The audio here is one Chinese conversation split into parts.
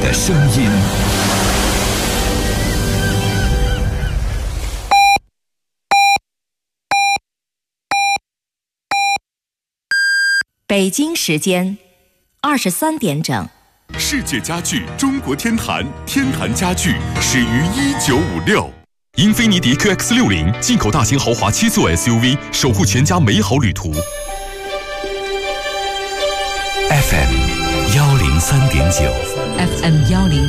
的声音。 北京时间23点整。 世界家具中国天坛，天坛家具始于1956。英菲尼迪 QX60 进口大型豪华7座 SUV， 守护全家美好旅途。 FM 103.9 FM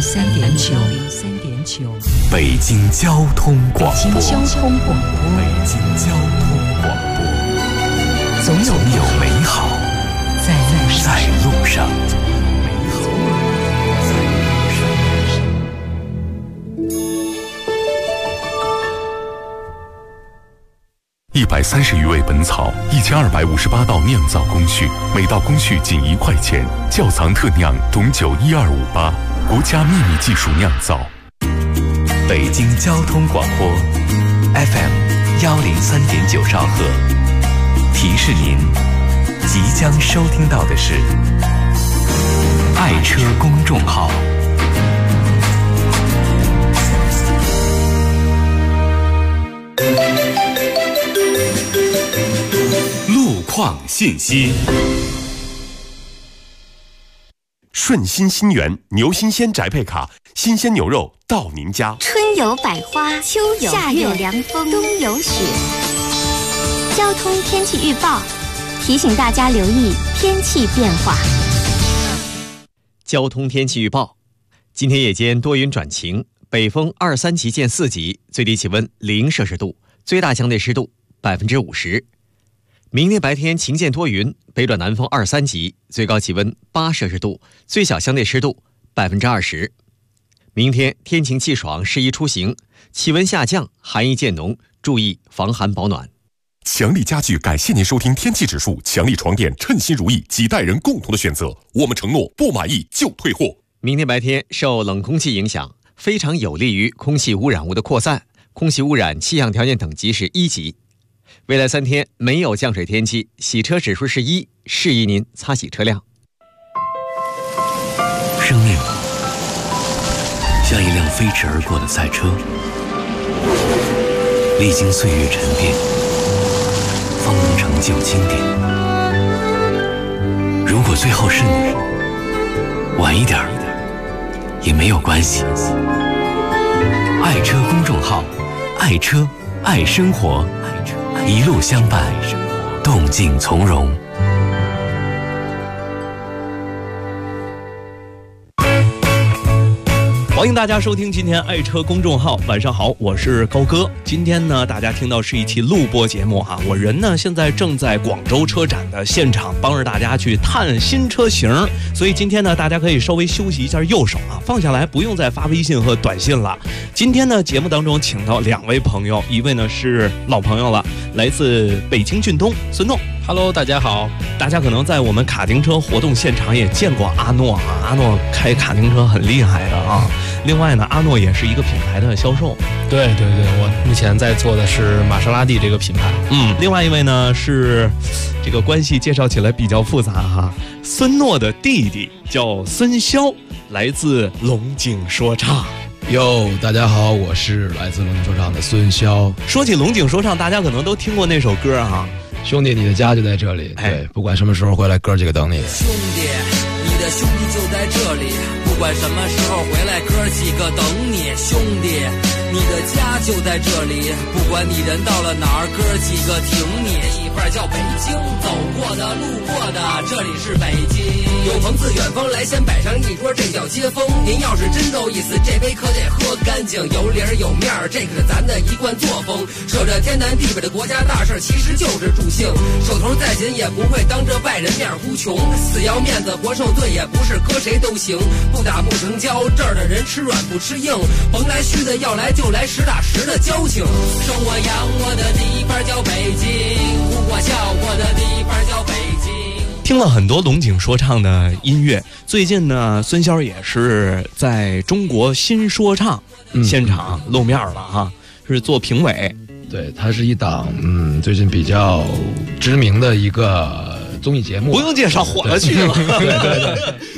103.9 北京交通广播。 北京交通广播。 北京交通广播。总有美好在路上。130余味本草，1258道酿造工序，每道工序仅1块钱。窖藏特酿董酒12588，国家秘密技术酿造。北京交通广播 FM 103.9兆赫。提示您，即将收听到的是爱车公众号。路况信息。 顺心新源牛新鲜宅配卡，新鲜牛肉到您家。 春有百花，秋有夏有凉风，冬有雪。交通天气预报提醒大家留意天气变化。 交通天气预报：今天夜间多云转晴，北风2、3级见4级，最低气温0摄氏度，最大相对湿度50%。明天白天晴间多云，北转南风2、3级，最高气温8摄氏度，最小相对湿度20%。明天天晴气爽，适宜出行，气温下降，寒意渐浓，注意防寒保暖。 强力家具感谢您收听天气指数，强力床垫称心如意，几代人共同的选择。我们承诺不满意就退货。 明天白天受冷空气影响，非常有利于空气污染物的扩散，空气污染气象条件等级是1级。未来3天没有降水天气，洗车指数是1，适宜您擦洗车辆。 生命像一辆飞驰而过的赛车，历经岁月沉淀，方能成就经典。如果最后是你，晚一点也没有关系。爱车公众号，爱车爱生活，一路相伴，动静从容。 欢迎大家收听今天爱车公众号。晚上好，我是高哥。今天呢，大家听到是一期录播节目哈。我人呢现在正在广州车展的现场，帮着大家去探新车型。所以今天呢，大家可以稍微休息一下右手啊，放下来，不用再发微信和短信了。今天呢，节目当中请到2位朋友，一位呢是老朋友了，来自北京俊东孙诺。 Hello， 大家好。 大家可能在我们卡丁车活动现场也见过阿诺啊，阿诺开卡丁车很厉害的啊。另外呢，阿诺也是一个品牌的销售。 对，我目前在做的是玛莎拉蒂这个品牌。 另外一位呢是这个关系介绍起来比较复杂哈，孙诺的弟弟叫孙骁，来自龙井说唱。 哟，大家好，我是来自龙井说唱的孙骁。 说起龙井说唱，大家可能都听过那首歌啊。 兄弟，你的家就在这里。对，不管什么时候回来，哥几个等你。 兄弟，你的兄弟就在这里，不管什么时候回来，哥几个等你。兄弟，你的家就在这里，不管你人到了哪儿，哥几个挺你。一块叫北京，走过的路过的，这里是北京。有朋自远方来，先摆上一桌，这叫接风。您要是真够意思，这杯可得喝干净，有理儿有面儿，这可是咱的一贯作风。扯着天南地北的国家大事，其实就是助兴。手头再紧也不会当着外人面哭穷，死要面子活受罪也不是搁谁都行。不打不成交，这儿的人吃软不吃硬，甭来虚的，要来就来实打实的交情。生我养我的地方叫北京，哭我笑我的地方叫北京。 听了很多龙井说唱的音乐，最近呢，孙骁也是在中国新说唱现场露面了哈，是做评委。 对，它是一档最近比较知名的一个综艺节目， 不用介绍，火了去了。 对，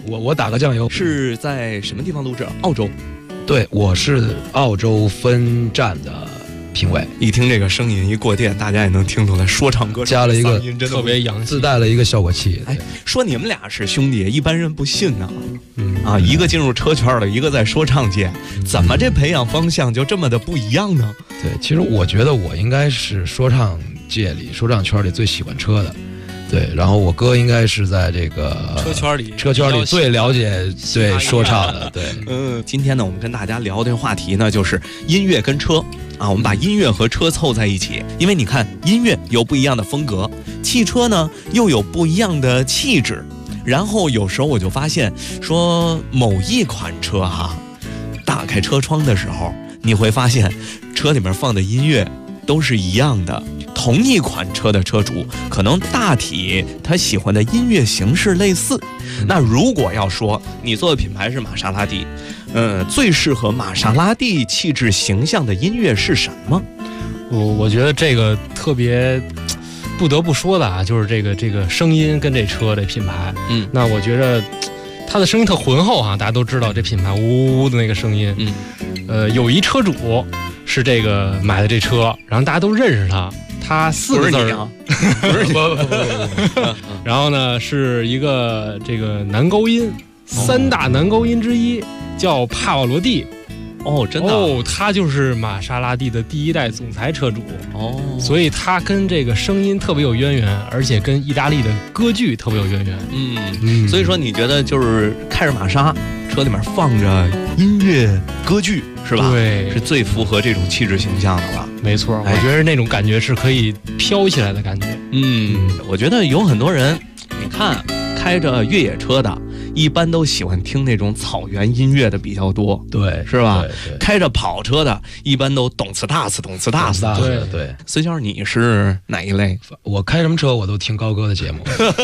我打个酱油。 是在什么地方录制？澳洲。 对，我是澳洲分站的评委。 一听这个声音一过电，大家也能听出来，说唱歌加了一个特别洋气， 自带了一个效果器。 哎，说你们俩是兄弟，一般人不信呢。一个进入车圈了，一个在说唱界，怎么这培养方向就这么的不一样呢？ 对，其实我觉得我应该是说唱界里、说唱圈里最喜欢车的。对，然后我哥应该是在这个车圈里最了解对说唱的。对， 今天呢，我们跟大家聊的话题呢，就是音乐跟车啊，我们把音乐和车凑在一起，因为你看，音乐有不一样的风格，汽车呢又有不一样的气质。然后有时候我就发现，说某一款车打开车窗的时候，你会发现车里面放的音乐都是一样的。同一款车的车主，可能大体他喜欢的音乐形式类似。那如果要说你做的品牌是玛莎拉蒂，最适合玛莎拉蒂气质形象的音乐是什么？ 我觉得这个特别不得不说的啊，就是这个声音跟这车这品牌，那我觉得它的声音特浑厚大家都知道这品牌呜呜的那个声音，有一车主是这个买的这车，然后大家都认识他4个字儿， 不是你， 不，然后呢是一个这个男高音，3大男高音之一，叫帕瓦罗蒂。 真的他就是玛莎拉蒂的第1代总裁车主所以他跟这个声音特别有渊源，而且跟意大利的歌剧特别有渊源。 所以说你觉得就是开着玛莎，车里面放着音乐歌剧是吧？ 对， 是最符合这种气质形象的吧？ 没错，我觉得那种感觉是可以飘起来的感觉。 我觉得有很多人，你看开着越野车的，一般都喜欢听那种草原音乐的比较多， 对， 是吧？ 对， 开着跑车的，一般都懂次大次。 对， 孙先生，你是哪一类？ 我开什么车我都听高哥的节目，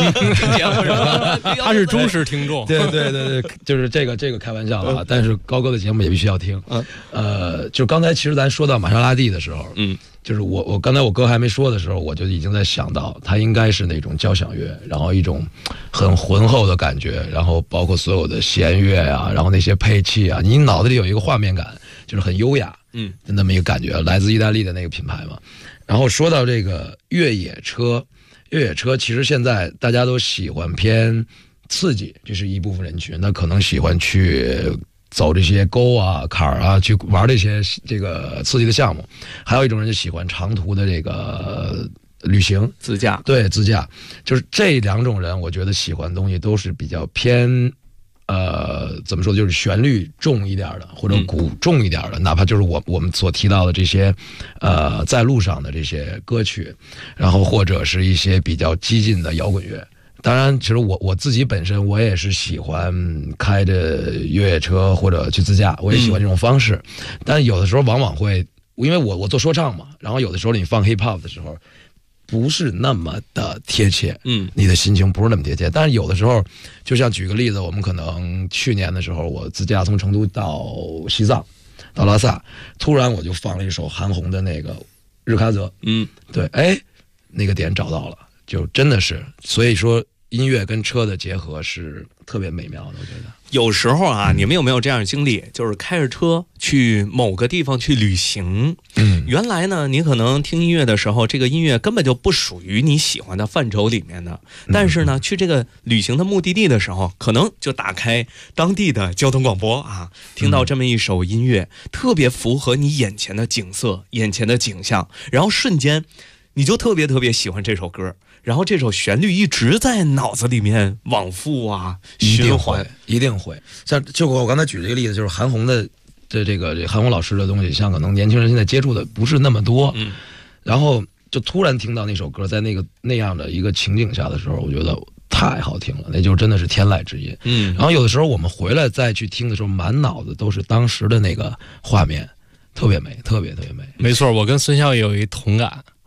他是忠实听众。 对，就是这个开玩笑了但是高哥的节目也必须要听。就刚才其实咱说到玛莎拉蒂的时候，就是我刚才我哥还没说的时候，我就已经在想到它应该是那种交响乐，然后一种很浑厚的感觉，然后包括所有的弦乐然后那些配器你脑子里有一个画面感，就是很优雅的那么一个感觉，来自意大利的那个品牌嘛。然后说到这个越野车其实现在大家都喜欢偏刺激，这是一部分人群，那可能喜欢去走这些沟坎儿去玩这个刺激的项目。还有一种人就喜欢长途的这个旅行自驾， 对，自驾。就是这2种人，我觉得喜欢的东西都是比较偏怎么说，就是旋律重一点的，或者鼓重一点的，哪怕就是我们所提到的这些在路上的这些歌曲，然后或者是一些比较激进的摇滚乐。当然其实我自己本身我也是喜欢开着越野车或者去自驾，我也喜欢这种方式。但有的时候往往会，因为我做说唱嘛，然后有的时候你放 hip hop 的时候不是那么的贴切，你的心情不是那么贴切。但是有的时候，就像举个例子，我们可能去年的时候，我自驾从成都到西藏，到拉萨，突然我就放了一首韩红的那个日喀则，对，那个点找到了，就真的是，所以说音乐跟车的结合是特别美妙的，我觉得。 有时候你们有没有这样的经历，就是开着车去某个地方去旅行，原来呢你可能听音乐的时候，这个音乐根本就不属于你喜欢的范畴里面的，但是呢去这个旅行的目的地的时候，可能就打开当地的交通广播听到这么一首音乐，特别符合你眼前的景色、眼前的景象，然后瞬间你就特别喜欢这首歌，然后这首旋律一直在脑子里面往复循环， 一定会。像就我刚才举这个例子，就是韩红的这个韩红老师的东西，像可能年轻人现在接触的不是那么多，然后就突然听到那首歌，在那样的一个情景下的时候，我觉得太好听了，那就真的是天籁之音。然后有的时候我们回来再去听的时候，满脑子都是当时的那个画面，特别美，特别美。 没错，我跟孙骁也有一同感。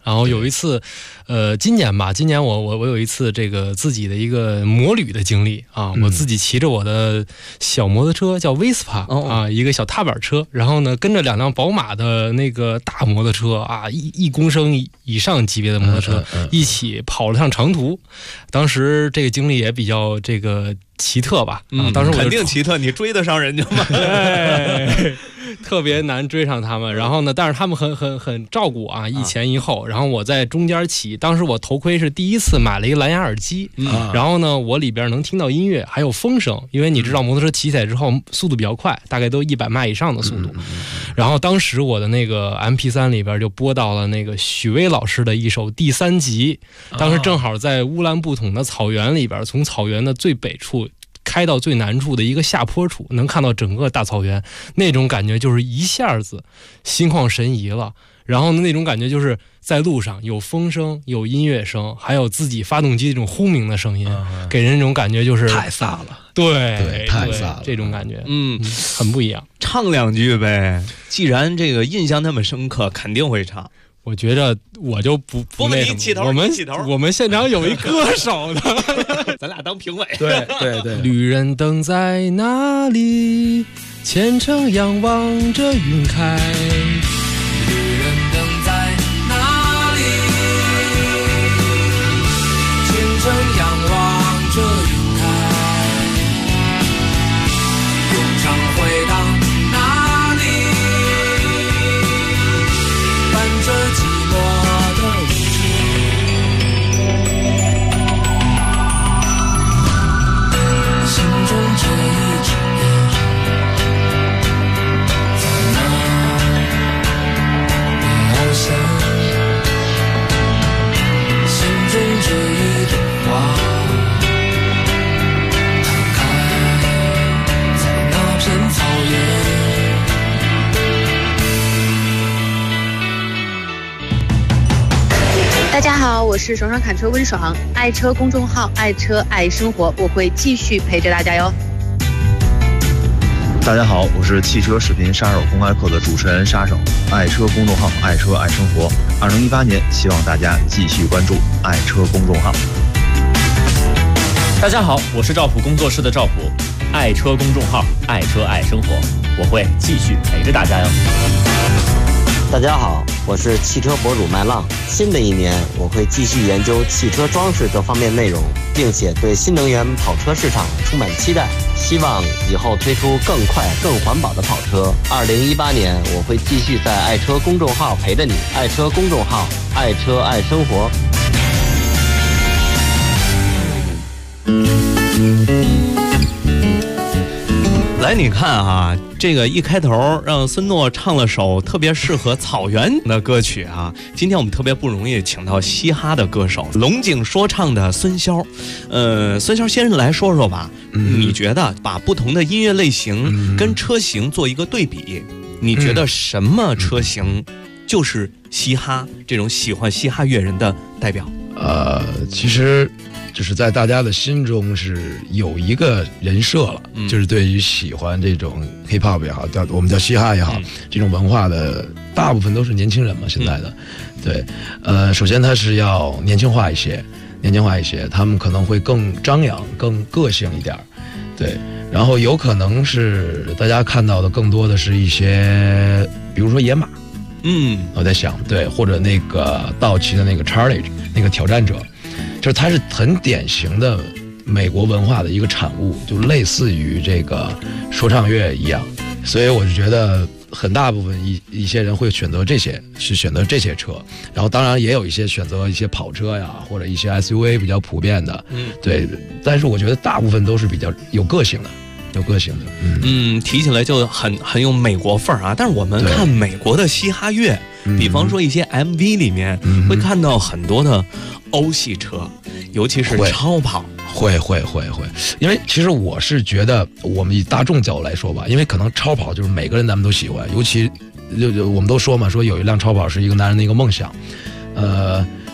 然后有一次，今年我有一次这个自己的一个摩旅的经历啊，我自己骑着我的小摩托车叫 Vespa 啊，一个小踏板车，然后呢跟着2辆宝马的那个大摩托车啊，1公升以上级别的摩托车一起跑了趟长途，当时这个经历也比较这个奇特吧？当时我肯定奇特，你追得上人家吗？ 特别难追上他们，然后呢，但是他们很照顾啊，一前一后，然后我在中间骑。当时我头盔是第一次买了一个蓝牙耳机，然后呢，我里边能听到音乐，还有风声，因为你知道摩托车骑起来之后速度比较快，大概都100迈以上的速度。然后当时我的那个 MP3 里边就播到了那个许巍老师的一首《第3集》，当时正好在乌兰布统的草原里边，从草原的最北处开到最南处的一个下坡处，能看到整个大草原，那种感觉就是一下子心旷神怡了。然后那种感觉就是在路上有风声，有音乐声，还有自己发动机这种轰鸣的声音，给人那种感觉就是太飒了。 对， 太飒了， 这种感觉，很不一样。 唱2句呗，既然这个印象那么深刻，肯定会唱。 我觉着我就不那什么，我们现场有一歌手的， 咱俩当评委。 对， 旅人灯在哪里？虔诚仰望着云开。 旅人灯在哪里？虔诚仰望着云开。永长回到哪里？伴着寂寞的路程，心中这一支烟在那里翱翔，心中这一朵花它开在那片草原。 大家好，我是爽爽砍车温爽，爱车公众号爱车爱生活，我会继续陪着大家哟。 大家好，我是汽车视频杀手公开课的主持人杀手，爱车公众号爱车爱生活。2018年，希望大家继续关注爱车公众号。 大家好，我是赵普工作室的赵普，爱车公众号爱车爱生活，我会继续陪着大家哟。 大家好，我是汽车博主麦浪。新的一年，我会继续研究汽车装饰这方面内容，并且对新能源跑车市场充满期待，希望以后推出更快、更环保的跑车。2018年，我会继续在爱车公众号陪着你，爱车公众号，爱车爱生活。 来，你看啊，这个一开头让孙诺唱了首特别适合草原的歌曲啊。今天我们特别不容易请到嘻哈的歌手龙井说唱的孙骁。孙骁先生来说说吧，你觉得把不同的音乐类型跟车型做一个对比，你觉得什么车型就是嘻哈这种喜欢嘻哈乐人的代表？ 其实就是在大家的心中是有一个人设了，就是对于喜欢这种 hip hop 也好，我们叫嘻哈也好，这种文化的大部分都是年轻人嘛，现在的，对，首先它是要年轻化一些，他们可能会更张扬、更个性一点，对，然后有可能是大家看到的更多的是一些，比如说野马，我在想，对，或者那个道奇的那个 Charlie 那个挑战者。就是它是很典型的美国文化的一个产物，就类似于这个说唱乐一样，所以我就觉得很大部分一些人会选择这些车，然后当然也有一些选择一些跑车呀，或者一些 SUV 比较普遍的，对，但是我觉得大部分都是比较有个性的。 提起来就很有美国范儿啊。但是我们看美国的嘻哈乐，比方说一些 MV 里面会看到很多的欧系车，尤其是超跑。 会，因为其实我是觉得，我们以大众角度来说吧，因为可能超跑就是每个人咱们都喜欢，尤其就我们都说嘛，说有一辆超跑是一个男人的一个梦想，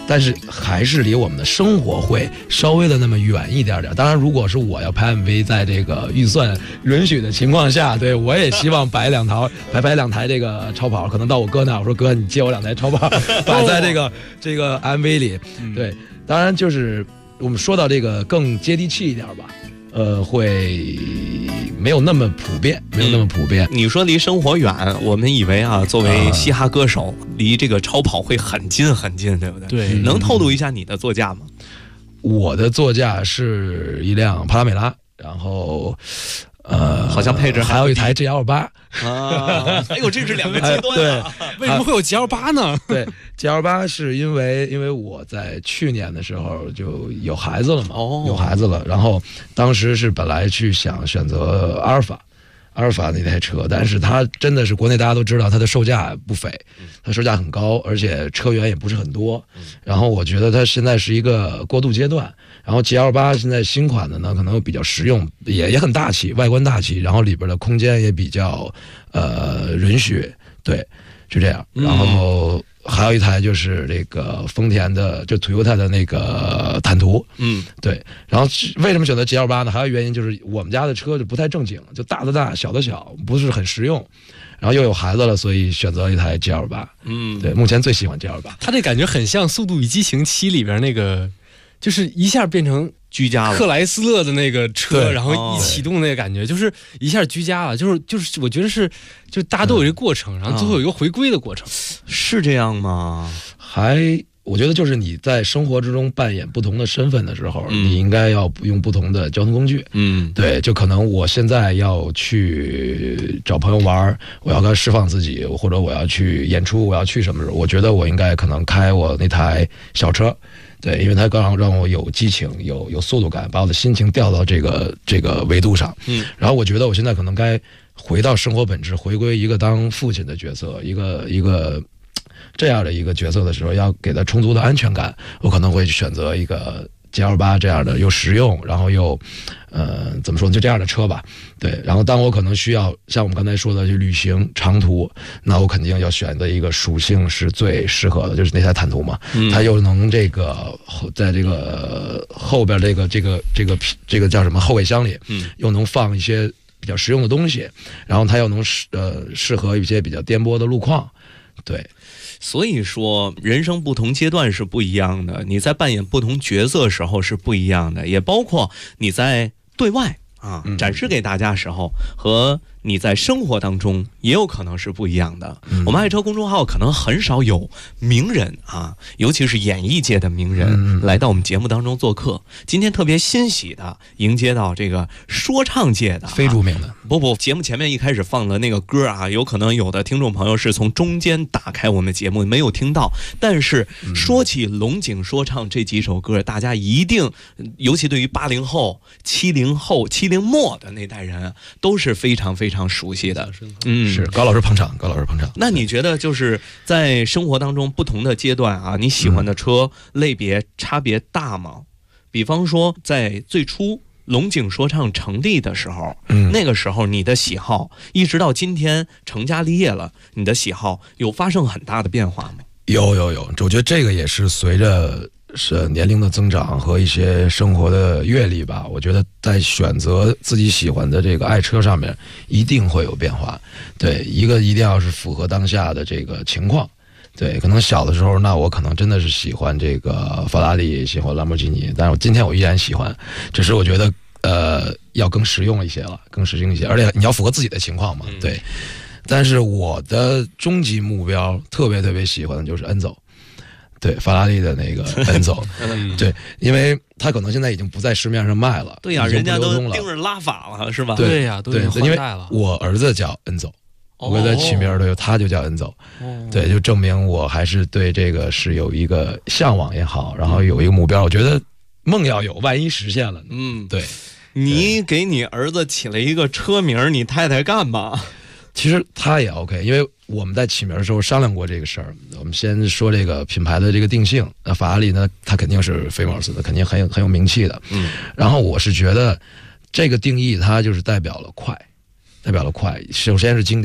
但是还是离我们的生活会稍微的那么远一点点。当然，如果是我要拍 MV， 在这个预算允许的情况下，对我也希望摆两台这个超跑，可能到我哥那，我说哥，你借我2台超跑，摆在这个 MV 里。对，当然就是我们说到这个更接地气一点吧。会没有那么普遍， 你说离生活远，我们以为啊，作为嘻哈歌手，离这个超跑会很近很近，对不对？ 对， 能透露一下你的座驾吗？ 我的座驾是一辆帕拉梅拉，然后好像配置还有一台 GL8 啊。哎呦，这是2个极端啊！ 为什么会有 GL8 呢？ 对 GL8 是因为我在去年的时候就有孩子了嘛，有孩子了，然后当时是本来去想选择阿尔法那台车，但是它真的是国内大家都知道它的售价不菲，它售价很高，而且车源也不是很多。然后我觉得它现在是一个过渡阶段。然后 GL8 现在新款的呢，可能比较实用，也很大气，外观大气，然后里边的空间也比较允许，对，是这样。然后还有一台就是这个丰田的，就 Toyota 的那个坦途，对。然后为什么选择 GL8 呢？还有原因就是我们家的车就不太正经，就大的大，小的小，不是很实用。然后又有孩子了，所以选择了一台 GL8。对，目前最喜欢 GL8。 它这感觉很像《速度与激情7》里边那个，就是一下变成居家了， 克莱斯勒的那个车，然后一启动那个感觉，就是一下居家了，就是我觉得是，就大家都有一个过程，然后最后有一个回归的过程， 是这样吗？ 我觉得就是你在生活之中扮演不同的身份的时候，你应该要用不同的交通工具。对，就可能我现在要去找朋友玩，我要释放自己，或者我要去演出，我要去什么时候，我觉得我应该可能开我那台小车。对，因为它刚好让我有激情，有速度感，把我的心情调到这个维度上。然后我觉得我现在可能该回到生活本质，回归一个当父亲的角色，一个这样的一个角色的时候，要给他充足的安全感，我可能会选择一个 GL8 这样的又实用，然后又怎么说，就这样的车吧。对，然后当我可能需要像我们刚才说的去旅行长途，那我肯定要选择一个属性是最适合的，就是那台坦途嘛。它又能这个在这个后边这个叫什么后备箱里，又能放一些比较实用的东西，然后它又能适合一些比较颠簸的路况。对， 所以说人生不同阶段是不一样的，你在扮演不同角色时候是不一样的，也包括你在对外展示给大家时候和你在生活当中也有可能是不一样的。我们爱车公众号可能很少有名人尤其是演艺界的名人来到我们节目当中做客。今天特别欣喜的迎接到这个说唱界的非著名的不，节目前面一开始放的那个歌有可能有的听众朋友是从中间打开我们节目没有听到，但是说起龙井说唱这几首歌，大家一定，尤其对于80后、70末的那代人都是非常非常熟悉的。 是高老师捧场。 那你觉得就是在生活当中不同的阶段你喜欢的车类别差别大吗？比方说在最初龙井说唱成立的时候，那个时候你的喜好一直到今天成家立业了，你的喜好有发生很大的变化吗？ 有，我觉得这个也是随着年龄的增长和一些生活的阅历吧，我觉得在选择自己喜欢的这个爱车上面一定会有变化。对，一定要是符合当下的这个情况。对，可能小的时候，那我可能真的是喜欢这个法拉利，喜欢兰博基尼，但是今天我依然喜欢，只是我觉得要更实用一些了，而且你要符合自己的情况嘛。对，但是我的终极目标特别喜欢的就是恩走。对，法拉利的那个恩走对，因为它可能现在已经不在市面上卖了。 对呀，人家都盯着拉法了，是吧？ 对呀，都已经换代了。 我儿子叫恩走，我给他起名的，他就叫恩走。对，就证明我还是对这个是有一个向往也好，然后有一个目标。我觉得梦要有，万一实现了呢？对。 你给你儿子起了一个车名，你太太干嘛？ 其实他也 OK， 因为我们在起名的时候商量过这个事儿。我们先说这个品牌的这个定性，那法拉利呢，它肯定是 famous 的，肯定很有名气的。然后我是觉得这个定义它就是代表了快。首先是经典，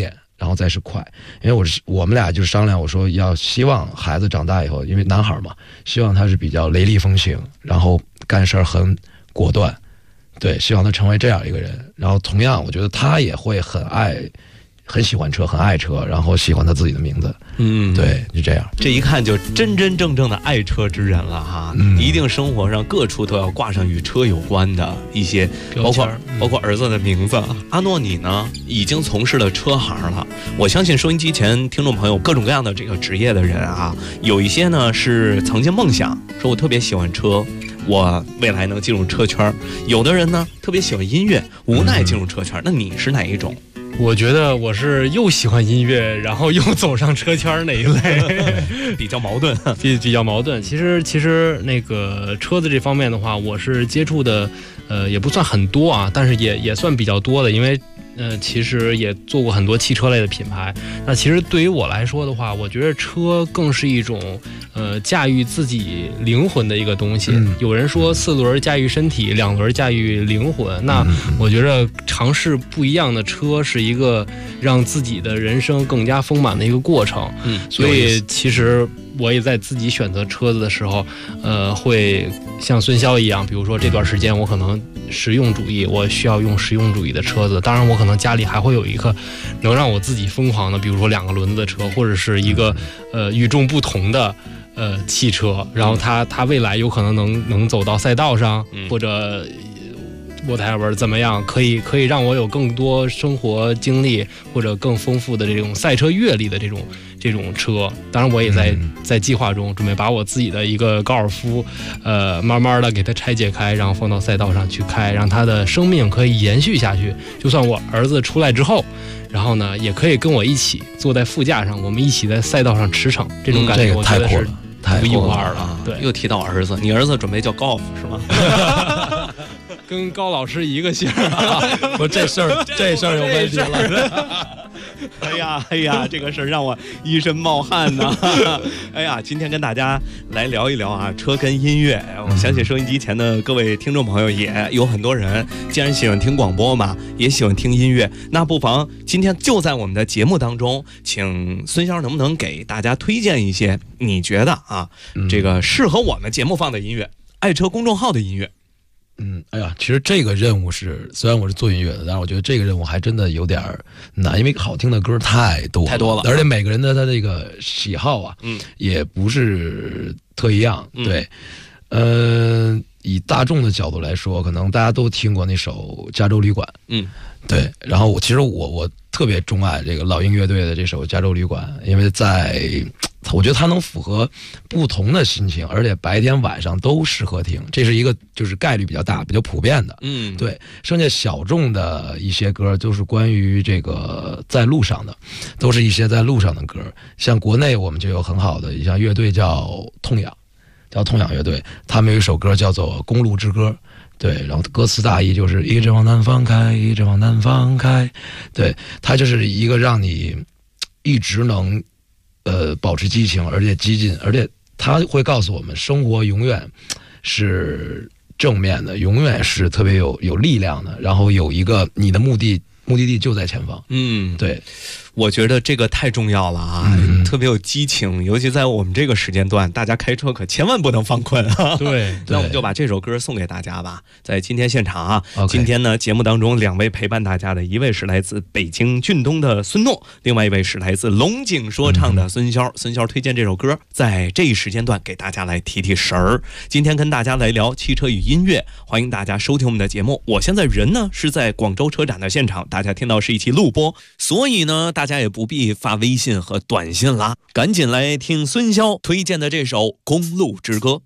然后再是快。因为我们俩就商量，我说希望孩子长大以后，因为男孩嘛，希望他是比较雷厉风行，然后干事很果断，对，希望他成为这样一个人。然后同样，我觉得他也会很喜欢车，很爱车，然后喜欢他自己的名字。对，就这样。 这一看就真真正正的爱车之人了哈。一定生活上各处都要挂上与车有关的一些，包括儿子的名字。阿诺，你呢？已经从事了车行了。我相信收音机前听众朋友各种各样的这个职业的人啊，有一些呢是曾经梦想，说我特别喜欢车，我未来能进入车圈。有的人呢特别喜欢音乐，无奈进入车圈。那你是哪一种？ 我觉得我是又喜欢音乐，然后又走上车圈那一类， 比较矛盾， 比较矛盾。其实那个车子这方面的话，我是接触的，也不算很多啊，但是也算比较多的，因为其实也做过很多汽车类的品牌。那其实对于我来说的话，我觉得车更是一种驾驭自己灵魂的一个东西。有人说4轮驾驭身体，2轮驾驭灵魂。那我觉得尝试不一样的车是一个让自己的人生更加丰满的一个过程。所以其实我也在自己选择车子的时候，会像孙骁一样，比如说这段时间我可能实用主义，我需要用实用主义的车子。当然我可能家里还会有一个能让我自己疯狂的，比如说2个轮子的车，或者是一个与众不同的汽车，然后它未来有可能能走到赛道上，或者whatever怎么样，可以让我有更多生活经历或者更丰富的这种赛车阅历的这种车。当然我也在计划中准备把我自己的一个高尔夫慢慢的给它拆解开，然后放到赛道上去开，让它的生命可以延续下去。就算我儿子出来之后，然后呢也可以跟我一起坐在副驾上，我们一起在赛道上驰骋。这种感觉我觉得是独一无二了。对， 又提到儿子，你儿子准备叫高尔夫是吗？ 跟高老师一个姓我这事儿有问题了。 哎呀，这个事儿让我一身冒汗呢。哎呀，今天跟大家来聊一聊啊，车跟音乐。我相信收音机前的各位听众朋友也有很多人，既然喜欢听广播嘛，也喜欢听音乐，那不妨今天就在我们的节目当中，请孙骁能不能给大家推荐一些你觉得啊，这个适合我们节目放的音乐，爱车公众号的音乐。 哎呀，其实这个任务虽然我是做音乐的，但是我觉得这个任务还真的有点难，因为好听的歌太多了，而且每个人的他这个喜好啊，也不是特一样。对，以大众的角度来说，可能大家都听过那首《加州旅馆》。对，然后其实我特别钟爱这个老鹰乐队的这首《加州旅馆》，因为我觉得它能符合不同的心情，而且白天晚上都适合听，这是一个就是概率比较大、比较普遍的。对，剩下小众的一些歌都是关于这个在路上的，都是一些在路上的歌。像国内我们就有很好的一项乐队叫痛仰乐队，他们有一首歌叫做《公路之歌》。对，然后歌词大意就是一直往南方开，一直往南方开。对，它就是一个让你一直能保持激情，而且激进，而且它会告诉我们，生活永远是正面的，永远是特别有力量的，然后有一个你的目的地就在前方。对。 我觉得这个太重要了啊，特别有激情，尤其在我们这个时间段，大家开车可千万不能犯困啊。 对， 那我们就把这首歌送给大家吧。在今天现场啊，今天呢节目当中2位陪伴大家的，一位是来自北京俊东的孙诺，另外一位是来自龙井说唱的孙骁。孙骁推荐这首歌，在这一时间段给大家来提神儿。今天跟大家来聊汽车与音乐，欢迎大家收听我们的节目。我现在人呢是在广州车展的现场，大家听到是一期录播，所以呢大家也不必发微信和短信啦，赶紧来听孙骁推荐的这首《公路之歌》。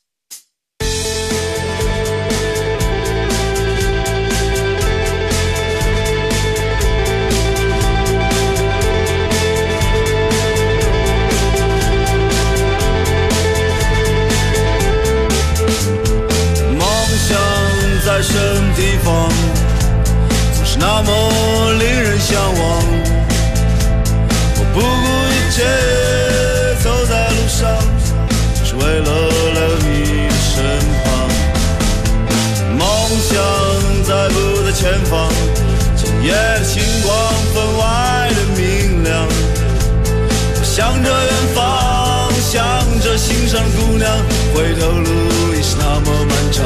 梦想在什么地方，总是那么令人向往。不顾一切走在路上，只是为了向着远方，向着心上姑娘，回头路已是那么漫长。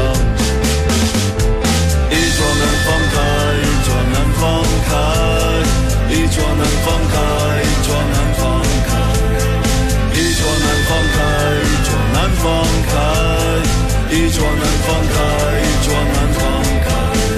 一桌难放开，一桌难放开，一桌难放开，一桌难放开，一桌难放开，一桌难放开，一桌难放开，一桌难放开。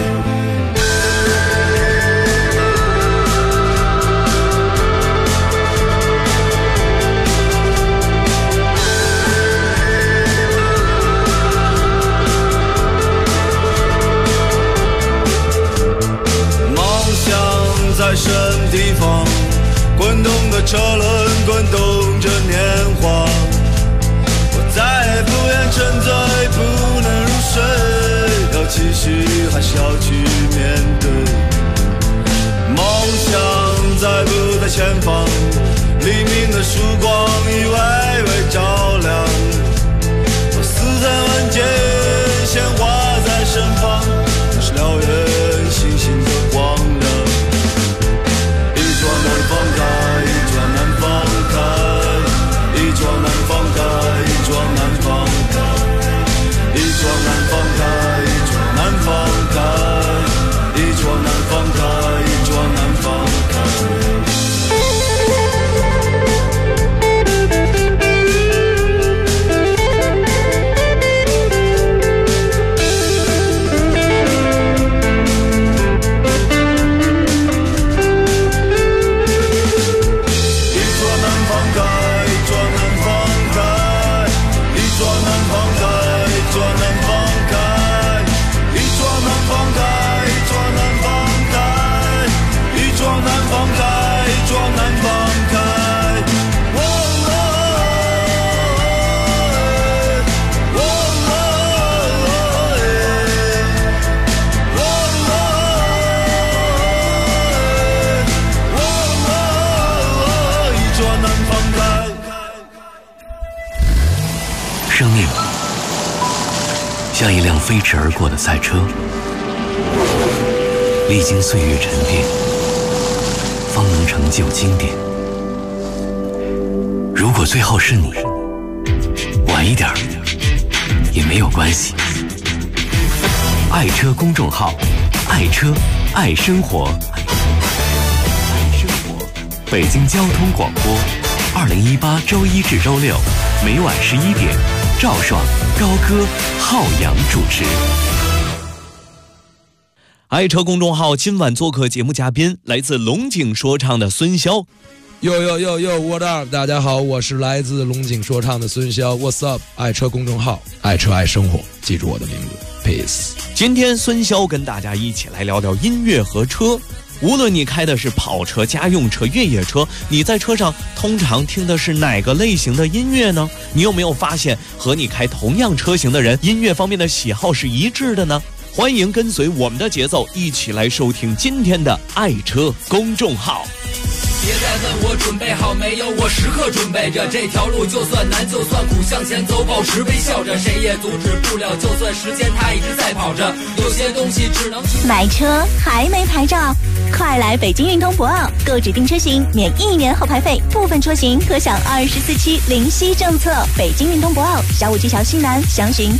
在什么地方？滚动的车轮滚动着年华，我再也不愿沉醉，不能入睡，要继续还是要去面对？梦想在不在前方？黎明的曙光已微微照亮，我似曾闻见鲜花在身旁，那是燎原星星的光亮。一桌难放开，一桌难放开，一桌难放开，一桌难放开，一桌难放开，一桌难放开，一桌难放开，一桌难放开。 生命像一辆飞驰而过的赛车，历经岁月沉淀，方能成就经典。如果最后是你，晚一点也没有关系。爱车公众号，爱车爱生活，北京交通广播，2018周一至周六每晚11点，赵爽、高歌、浩洋主持。 爱车公众号今晚做客节目嘉宾来自龙井说唱的孙骁。 What up？ 大家好，我是来自龙井说唱的孙骁。What's up？ 爱车公众号，爱车爱生活，记住我的名字 ，Peace。 今天孙骁跟大家一起来聊聊音乐和车。无论你开的是跑车、家用车、越野车，你在车上通常听的是哪个类型的音乐呢？你有没有发现和你开同样车型的人，音乐方面的喜好是一致的呢？欢迎跟随我们的节奏，一起来收听今天的爱车公众号。 别再问我准备好没有，我时刻准备着，这条路就算难就算苦，向前走，保持微笑着，谁也阻止不了，就算时间它一直在跑着，有些东西只能买车还没牌照，快来北京运通博奥购指定车型免1年后牌费，部分车型可享24期零息政策。北京运通博奥小武技桥西南，详询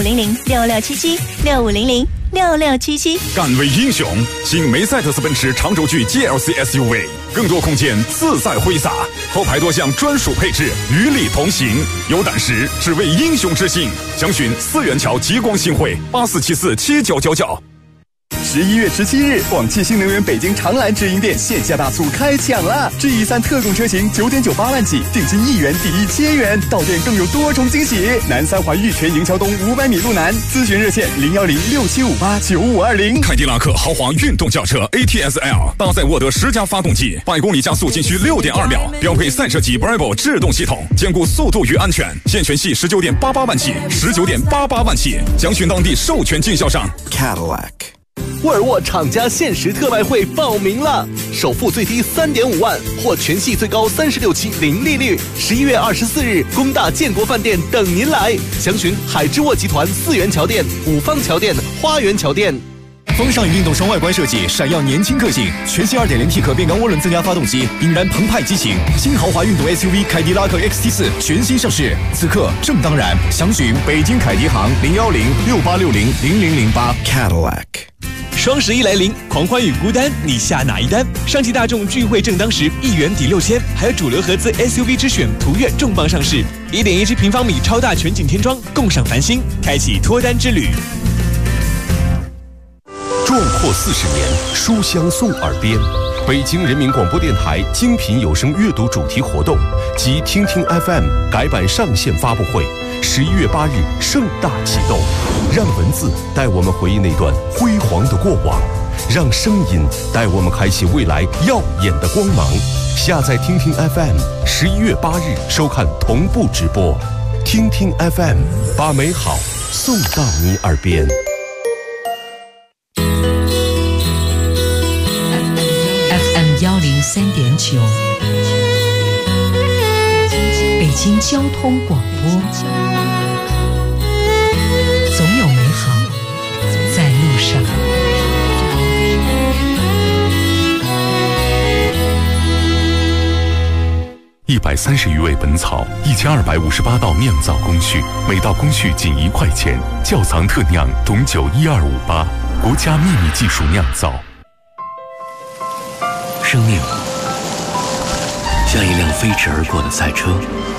65006677 65006677。 敢为英雄，新梅赛德斯奔驰长轴距 GLC SUV， 更多空间自在挥洒，后排多项专属配置与你同行。有胆识，只为英雄之心。详询4元桥极光新会84747999。 11月17日，广汽新能源北京长蓝直营店线下大促开抢了 ！G3 特供车型9.98万起，定金1元抵1000元，到店更有多重惊喜。南三环玉泉营桥东500米路南，咨询热线01067589520。 凯迪拉克豪华运动轿车 ATS-L 搭载沃德10加发动机，100公里加速仅需6.2秒，标配赛车级 Bravo 制动系统，兼顾速度与安全。现权系19.88万起，19.88万起，详询当地授权经销商 Cadillac。 沃尔沃厂家限时特卖会报名了，首付最低3.5万，或全系最高36期零利率。11月24日，工大建国饭店等您来。详询海之沃集团4元桥店、五方桥店、花园桥店。 风尚与运动双外观设计，闪耀年轻个性。全新 2.0T 可变缸涡轮增压发动机，引燃澎湃激情。新豪华运动 SUV 凯迪拉克 XT4 全新上市，此刻正当然。详询北京凯迪行01068600008 Cadillac。 双11来临，狂欢与孤单，你下哪一单？上汽大众聚会正当时，1元抵6000，还有主流合资 SUV 之选途岳重磅上市，1.17平方米超大全景天窗，共赏繁星，开启脱单之旅。 壮阔40年，书香送耳边。北京人民广播电台精品有声阅读主题活动及听听 FM 改版上线发布会，11月8日盛大启动。让文字带我们回忆那段辉煌的过往，让声音带我们开启未来耀眼的光芒。下载听听 FM，11月8日收看同步直播。听听 FM， 把美好送到你耳边。 103.9，北京交通广播，总有美好在路上。 130余味本草，1258道酿造工序，每道工序仅1块钱。窖藏特酿董酒12588，国家秘密技术酿造。 生命像一辆飞驰而过的赛车，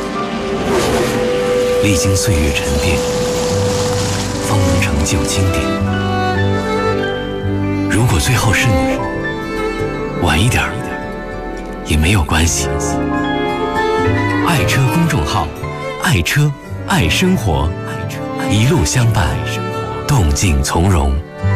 历经岁月沉淀，方能成就经典。如果最后是你，晚一点也没有关系。爱车公众号，爱车爱生活，一路相伴，动静从容。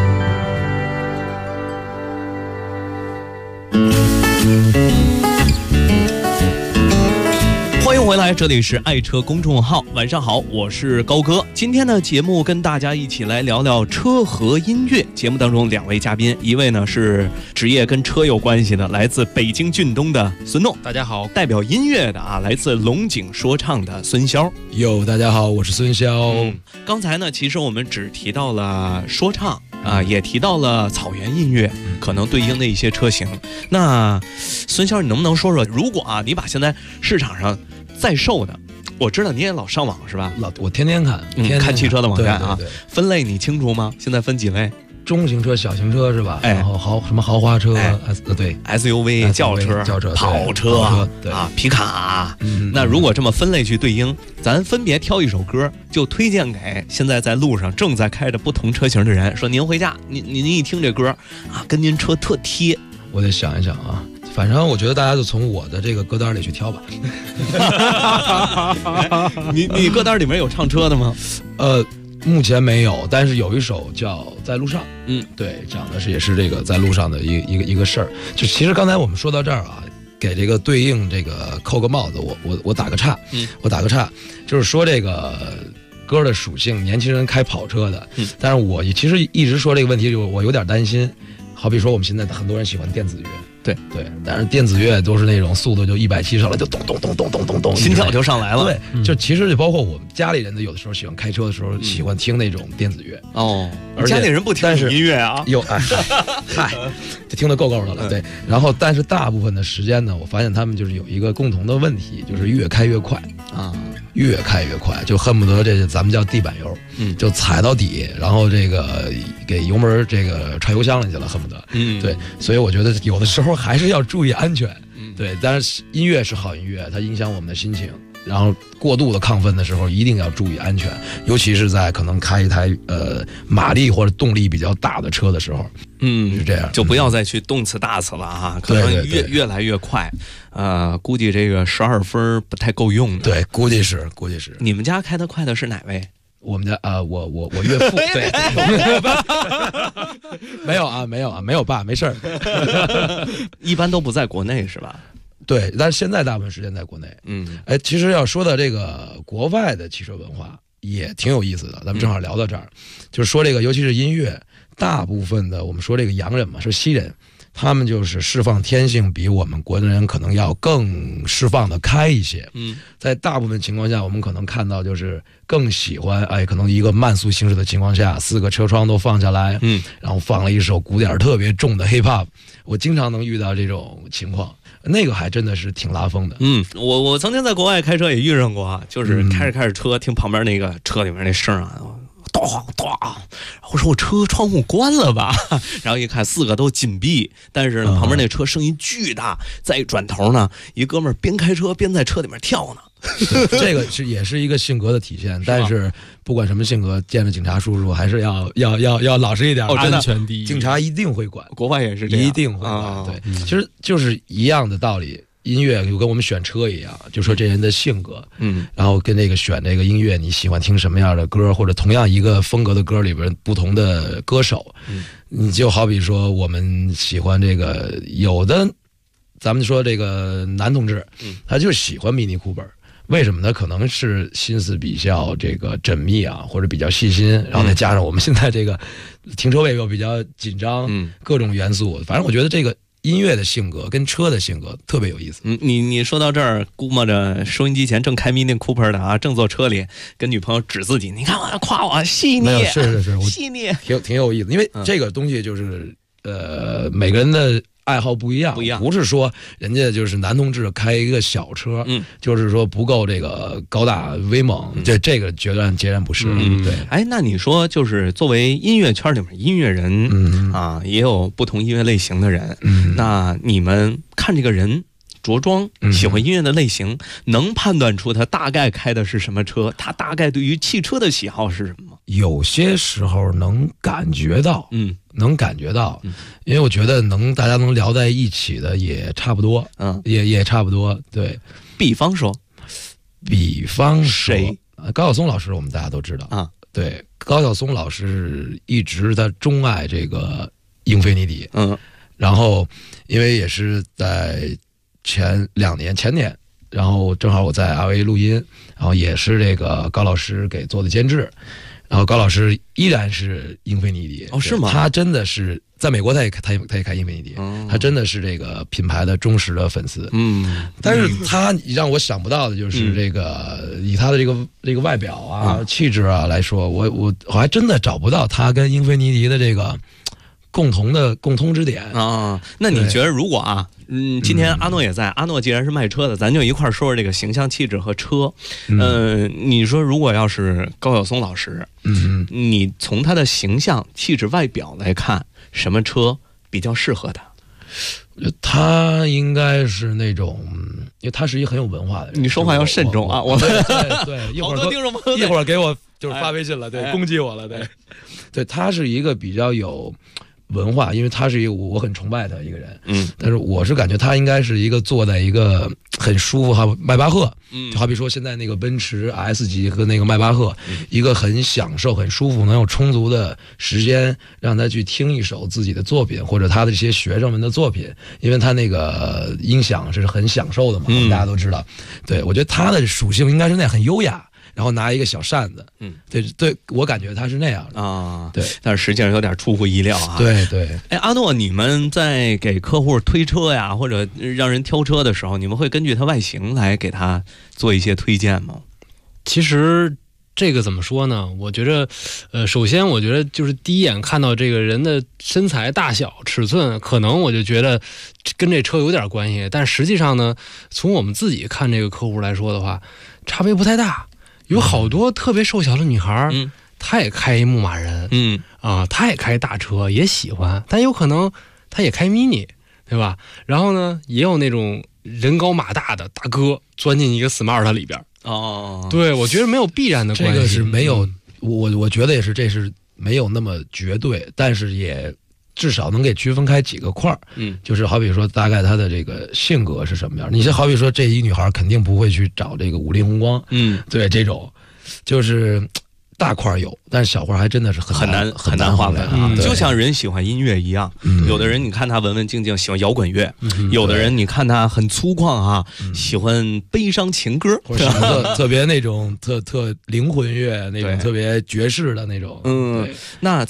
欢迎回来，这里是爱车公众号。晚上好，我是高哥。今天呢，节目跟大家一起来聊聊车和音乐。节目当中2位嘉宾，一位呢是职业跟车有关系的，来自北京俊东的孙弄，大家好；代表音乐的来自龙井说唱的孙骁。 哟，大家好，我是孙骁。 刚才呢，其实我们只提到了说唱也提到了草原音乐可能对应的一些车型。那孙骁，你能不能说说，如果你把现在市场上在售的，我知道你也老上网是吧？ 我天天看， 看汽车的网站对， 分类你清楚吗？现在分几类？ 中型车、小型车是吧？然后什么豪华车，对 ，SUV、轿车、跑车皮卡。那如果这么分类去对应，咱分别挑一首歌，就推荐给现在在路上正在开着不同车型的人，说您回家，您一听这歌跟您车特贴。 我得想一想啊。反正我觉得大家就从我的这个歌单里去挑吧。 你歌单里面有唱车的吗？ 目前没有，但是有一首叫《在路上》。对，讲的也是这个在路上的一个事儿。就其实刚才我们说到这儿给这个对应这个扣个帽子，我打个岔。我打个岔，就是说这个歌的属性，年轻人开跑车的。但是我其实一直说这个问题，我有点担心。好比说我们现在很多人喜欢电子乐。对，但是电子乐都是那种速度就170上来就咚咚咚咚咚咚咚， 心跳就上来了。 对，就其实就包括我们家里人的，有的时候喜欢开车的时候喜欢听那种电子乐。 而且家里人不听音乐啊？ 嗨，就听得够的了。对，然后但是大部分的时间呢，我发现他们就是有一个共同的问题，就是越开越快越开越快，就恨不得这咱们叫地板油，就踩到底，然后这个给油门这个踹油箱里去了，恨不得。对，所以我觉得有的时候还是要注意安全。对，但是音乐是好音乐，它影响我们的心情。然后过度的亢奋的时候，一定要注意安全，尤其是在可能开一台马力或者动力比较大的车的时候。是这样， 就不要再去动次大次了可能越来越快。估计这个12分不太够用的。 对，估计是。 你们家开得快的是哪位？ 我们家我岳父。对，没有爸，没事儿。 一般都不在国内是吧？ 对，但是现在大部分时间在国内。其实要说到这个国外的汽车文化也挺有意思的，咱们正好聊到这儿，就是说这个，尤其是音乐，大部分的我们说这个洋人嘛，是西人， 他们就是释放天性比我们国内人可能要更释放的开一些。在大部分情况下，我们可能看到就是更喜欢，可能一个慢速行驶的情况下，4个车窗都放下来，然后放了一首鼓点特别重的 hip hop， 我经常能遇到这种情况，那个还真的是挺拉风的。 我曾经在国外开车也遇上过，就是开着车，听旁边那个车里面那声啊。我说我车窗户关了吧，然后一看4个都紧闭，但是呢旁边那车声音巨大，再一转头呢，一哥们儿边开车边在车里面跳呢。 这个也是一个性格的体现，但是不管什么性格，见着警察叔叔还是要老实一点， 安全第一， 警察一定会管， 国外也是这样， 一定会管。对，其实就是一样的道理。音乐就跟我们选车一样，就说这人的性格，然后跟那个选这个音乐，你喜欢听什么样的歌，或者同样一个风格的歌里边不同的歌手，你就好比说我们喜欢这个，有的咱们说这个男同志，他就喜欢 Mini Cooper。为什么呢？可能是心思比较这个缜密啊，或者比较细心，然后再加上我们现在这个停车位又比较紧张，各种元素，反正我觉得这个音乐的性格跟车的性格特别有意思。 你说到这儿，估摸着收音机前正开 Mini Cooper 的啊，正坐车里跟女朋友指自己，你看我夸我细腻， 是， 细腻， 挺有意思。因为这个东西就是每个人的爱好不一样，不是说人家就是男同志开一个小车，就是说不够这个高大威猛，这个截然不是。对， 那你说就是作为音乐圈里面音乐人，也有不同音乐类型的人，那你们看这个人着装喜欢音乐的类型，能判断出他大概开的是什么车，他大概对于汽车的喜好是什么？ 有些时候能感觉到，因为我觉得大家能聊在一起的也差不多，也差不多。对， 比方说谁？高晓松老师我们大家都知道啊。对，高晓松老师一直他钟爱这个英菲尼迪，然后因为也是在前年，然后正好我在 LA 录音，然后也是这个高老师给做的监制，然后高老师依然是英菲尼迪。 是吗？ 他真的是在美国他也开英菲尼迪，他真的是这个品牌的忠实的粉丝。但是他让我想不到的就是这个以他的这个外表啊、气质啊来说，我还真的找不到他跟英菲尼迪的这个共通之点啊。那你觉得如果今天阿诺也在，阿诺既然是卖车的，咱就一块说说这个形象气质和车。你说如果要是高晓松老师，你从他的形象气质外表来看，什么车比较适合他？ 他应该是那种，因为他是一个很有文化的人。 你说话要慎重啊！我对，一会儿给我就是发微信了，对，攻击我了，对，他是一个比较有文化，因为他是一个我很崇拜的一个人，但是我是感觉他应该是一个坐在一个很舒服，还有迈巴赫，就好比说现在那个奔驰 S 级和那个迈巴赫，一个很享受、很舒服，能有充足的时间让他去听一首自己的作品，或者他的这些学生们的作品，因为他那个音响是很享受的嘛，大家都知道。对，我觉得他的属性应该是那样，很优雅。然后拿一个小扇子，对，我感觉他是那样的啊， 对， 但是实际上有点出乎意料啊。 对， 阿诺，你们在给客户推车呀，或者让人挑车的时候，你们会根据他外形来给他做一些推荐吗？ 其实这个怎么说呢？我觉得，首先我觉得就是第一眼看到这个人的身材大小、尺寸，可能我就觉得跟这车有点关系。但实际上呢，从我们自己看这个客户来说的话，差别不太大。有好多特别瘦小的女孩，她也开牧马人，她也开大车，也喜欢，但有可能她也开 mini， 对吧？然后呢，也有那种人高马大的大哥钻进一个 smart 里边。对，我觉得没有必然的关系， 这个是没有，我觉得也是，这是没有那么绝对，但是也至少能给区分开几个块儿。就是好比说大概她的这个性格是什么样，你像好比说这一女孩肯定不会去找这个五菱宏光，对，这种就是大块有，但是小块还真的是很难划分。 就像人喜欢音乐一样，有的人你看他文文静静喜欢摇滚乐，有的人你看他很粗犷啊，喜欢悲伤情歌， 或者特别那种特灵魂乐那种特别爵士的那种。 那咱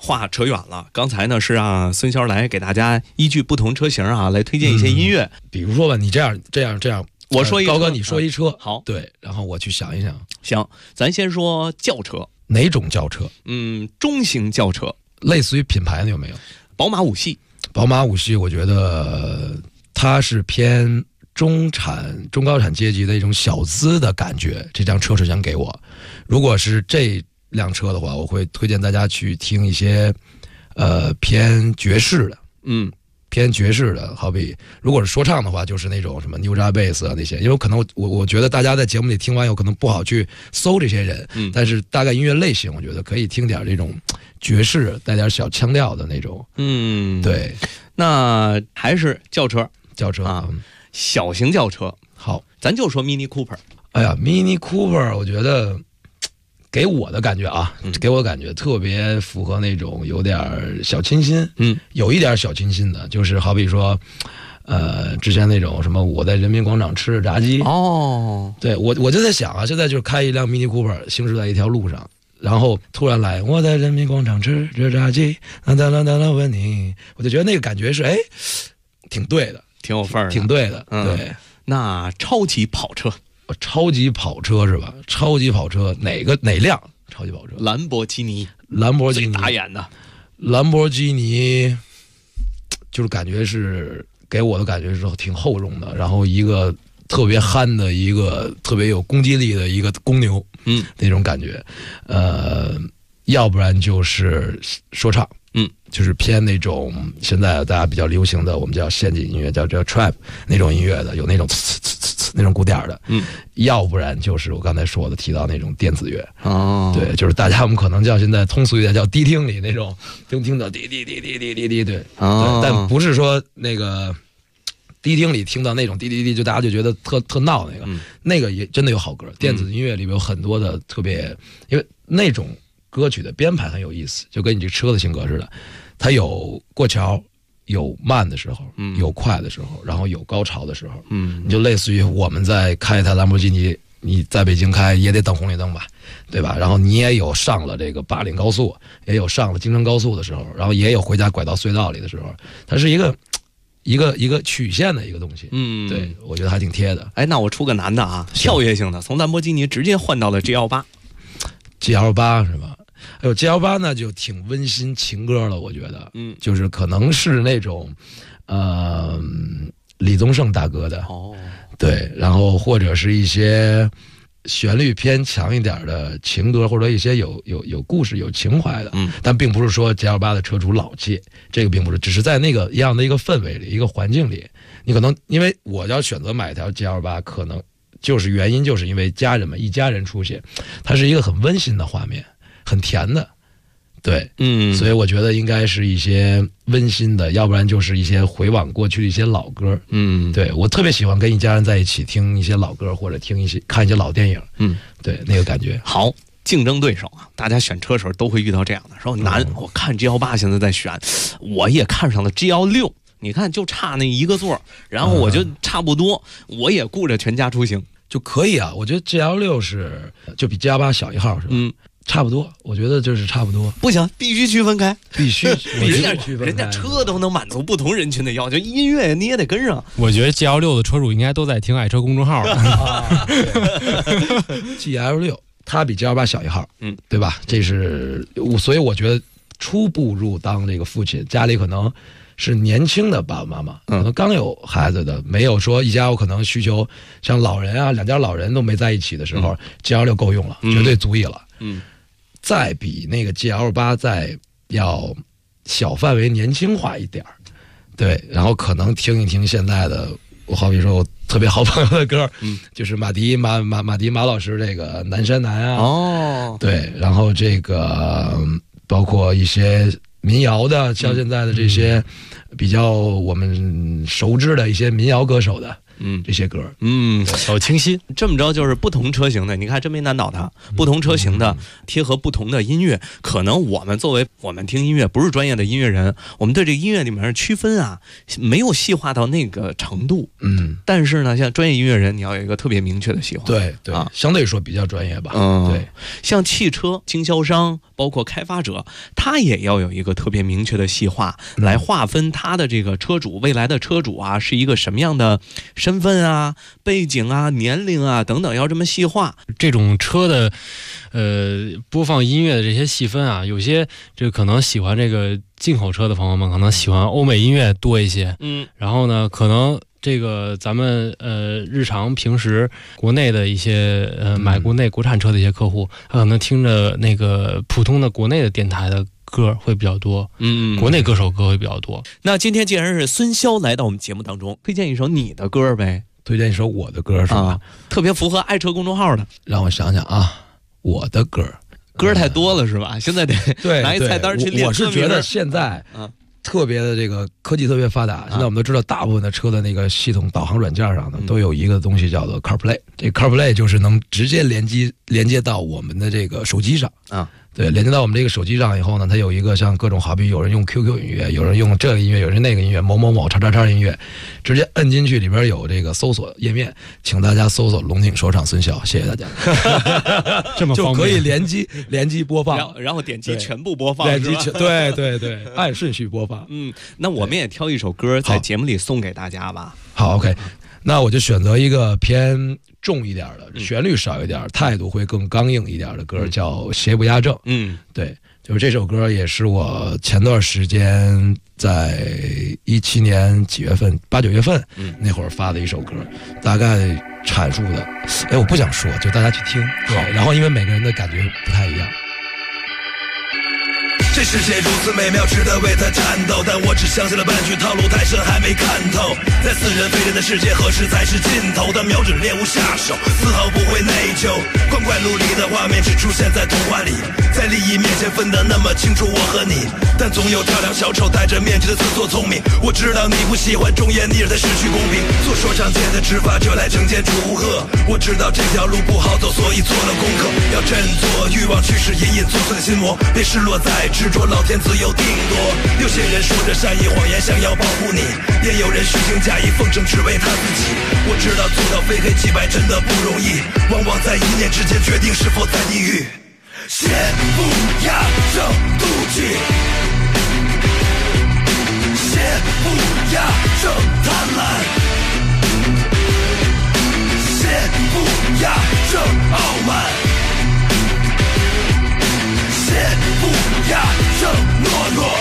话扯远了，刚才呢是让孙潇来给大家依据不同车型啊来推荐一些音乐。 比如说吧，你这样， 我说一车， 高哥你说一车， 好， 对，然后我去想一想。 行，咱先说轿车。 哪种轿车？ 中型轿车， 类似于品牌的有没有？ 宝马5系。 宝马5系，我觉得它是偏中高产阶级的一种小资的感觉，这辆车是想给我。如果是这辆车的话，我会推荐大家去听一些偏爵士的，偏爵士的，好比如果是说唱的话，就是那种什么 New Jack Bass 啊那些，因为可能我觉得大家在节目里听完有可能不好去搜这些人，但是大概音乐类型，我觉得可以听点这种爵士带点小腔调的那种，对。 那还是轿车啊， 小型轿车。 好， 咱就说 Mini Cooper。 哎呀 ，Mini Cooper， 我觉得给我的感觉啊，给我感觉特别符合那种有点小清新，有一点小清新的，就是好比说，之前那种什么我在人民广场吃着炸鸡，对我就在想啊，现在就是开一辆 Mini Cooper 行驶在一条路上。然后突然来，我在人民广场吃着炸鸡，当问你，我就觉得那个感觉是挺对的， 挺有范儿， 挺对的。对， 那超级跑车， 超级跑车是吧？超级跑车哪辆超级跑车？ 兰博基尼最大眼的， 兰博基尼就是感觉是给我的感觉是挺厚重的，然后一个特别憨的一个特别有攻击力的一个公牛，那种感觉，要不然就是说唱，就是偏那种现在大家比较流行的，我们叫陷阱音乐，叫 trap 那种音乐的，有那种那种鼓点的，要不然就是我刚才说的提到那种电子乐，对，就是大家我们可能叫现在通俗一点叫迪厅里那种，听到滴滴滴滴滴滴滴，对，但不是说那个。迪厅里听到那种滴滴滴，就大家就觉得特闹那个也真的有好歌。电子音乐里面有很多的特别，因为那种歌曲的编排很有意思，就跟你这车的性格似的，它有过桥，有慢的时候，有快的时候，然后有高潮的时候，你就类似于我们在开一台兰博基尼，你在北京开也得等红绿灯吧，对吧？然后你也有上了这个8岭高速，也有上了京承高速的时候，然后也有回家拐到隧道里的时候，它是一个曲线的一个东西，对，我觉得还挺贴的。 那我出个难的啊，跳跃性的，从兰博基尼直接换到了 G18 是吧？哎呦 ，G18 呢就挺温馨情歌了，我觉得，就是可能是那种，李宗盛大哥的，对，然后或者是一些旋律偏强一点的情歌，或者一些有故事、有情怀的，但并不是说 G18 的车主老气，这个并不是，只是在那个一样的一个氛围里、一个环境里，你可能因为我要选择买一条 G18，可能就是原因就是因为家人们一家人出去，它是一个很温馨的画面，很甜的。对，所以我觉得应该是一些温馨的，要不然就是一些回往过去的一些老歌。对，我特别喜欢跟一家人在一起听一些老歌，或者看一些老电影。对，那个感觉好。竞争对手啊，大家选车时候都会遇到这样的，说难。我看 G18 现在在选，我也看上了 G16，你看就差那一个座，然后我就差不多，我也顾着全家出行就可以啊。我觉得 G16就比 G18 小一号是吧？差不多，我觉得就是差不多。 不行，必须区分开， 必须人家车都能满足不同人群的要求，音乐你也得跟上。 我觉得 G16 的车主应该都在听爱车公众号 G16 它比 G18 小一号，对吧？这是所以我觉得初步入当这个父亲，家里可能是年轻的爸爸妈妈，可能刚有孩子的，没有说一家有可能需求像老人啊，两家老人都没在一起的时候，G16够用了，绝对足以了。再比那个 GL8 再要小范围年轻化一点，对，然后可能听一听现在的，我好比说我特别好朋友的歌，就是马迪马老师这个南山南啊，对，然后这个包括一些民谣的，像现在的这些比较我们熟知的一些民谣歌手的， 这些歌， 小清新。 这么着就是不同车型的，你看真没难倒他，不同车型的贴合不同的音乐，可能我们作为我们听音乐不是专业的音乐人，我们对这个音乐里面的区分啊，没有细化到那个程度。但是呢，像专业音乐人，你要有一个特别明确的细化。 对对，相对说比较专业吧。对， 像汽车经销商包括开发者，他也要有一个特别明确的细化，来划分他的这个车主未来的车主啊是一个什么样的身份啊、背景啊、年龄啊等等，要这么细化。 这种车的播放音乐的这些细分啊，有些这个可能喜欢这个进口车的朋友们可能喜欢欧美音乐多一些，然后呢可能这个咱们日常平时国内的一些买国内国产车的一些客户，他可能听着那个普通的国内的电台的歌会比较多，国内歌手歌会比较多。 那今天既然是孙骁来到我们节目当中，推荐一首你的歌呗？ 推荐一首我的歌是吧？ 特别符合爱车公众号的。 让我想想啊，我的歌太多了是吧？现在得拿一菜单去列。 我是觉得现在特别的这个科技特别发达，现在我们都知道大部分的车的那个系统导航软件上呢都有一个东西叫做 CarPlay， 这 CarPlay 就是能直接连接到我们的这个手机上啊。对，连接到我们这个手机上以后呢，它有一个像各种，好比有人用 QQ 音乐，有人用这个音乐，有人那个音乐，某某某叉叉叉音乐，直接摁进去，里边有这个搜索页面，请大家搜索龙井说唱孙骁，谢谢大家。 这么就可以连击播放， 然后点击全部播放， 对，按顺序播放。 那我们也挑一首歌在节目里送给大家吧。 好 ，OK。那我就选择一个偏重一点的，旋律少一点，态度会更刚硬一点的歌，叫《邪不压正》。对，就是这首歌也是我前段时间在17年几月份，8、9月份那会儿发的一首歌，大概阐述的，我不想说，就大家去听。对，然后因为每个人的感觉不太一样。 这世界如此美妙，值得为它战斗，但我只相信了半句，套路太深还没看透。在似人非人的世界，何时才是尽头？但瞄准猎物下手，丝毫不会内疚。光怪陆离的画面只出现在童话里，在利益面前分得那么清楚，我和你。但总有跳梁小丑戴着面具的自作聪明。我知道你不喜欢忠言逆耳的失去公平，做说唱界的执法者来惩戒祝贺。我知道这条路不好走，所以做了功课，要振作欲望驱使隐隐作祟的心魔，别失落在执着，老天自有定夺。有些人说着善意谎言想要保护你，也有人虚情假意奉承只为他自己。我知道做到非黑即白真的不容易，往往在一念之间决定是否在地狱。邪不压正妒忌，邪不压正贪婪，邪不压正傲慢，邪不压正懦弱。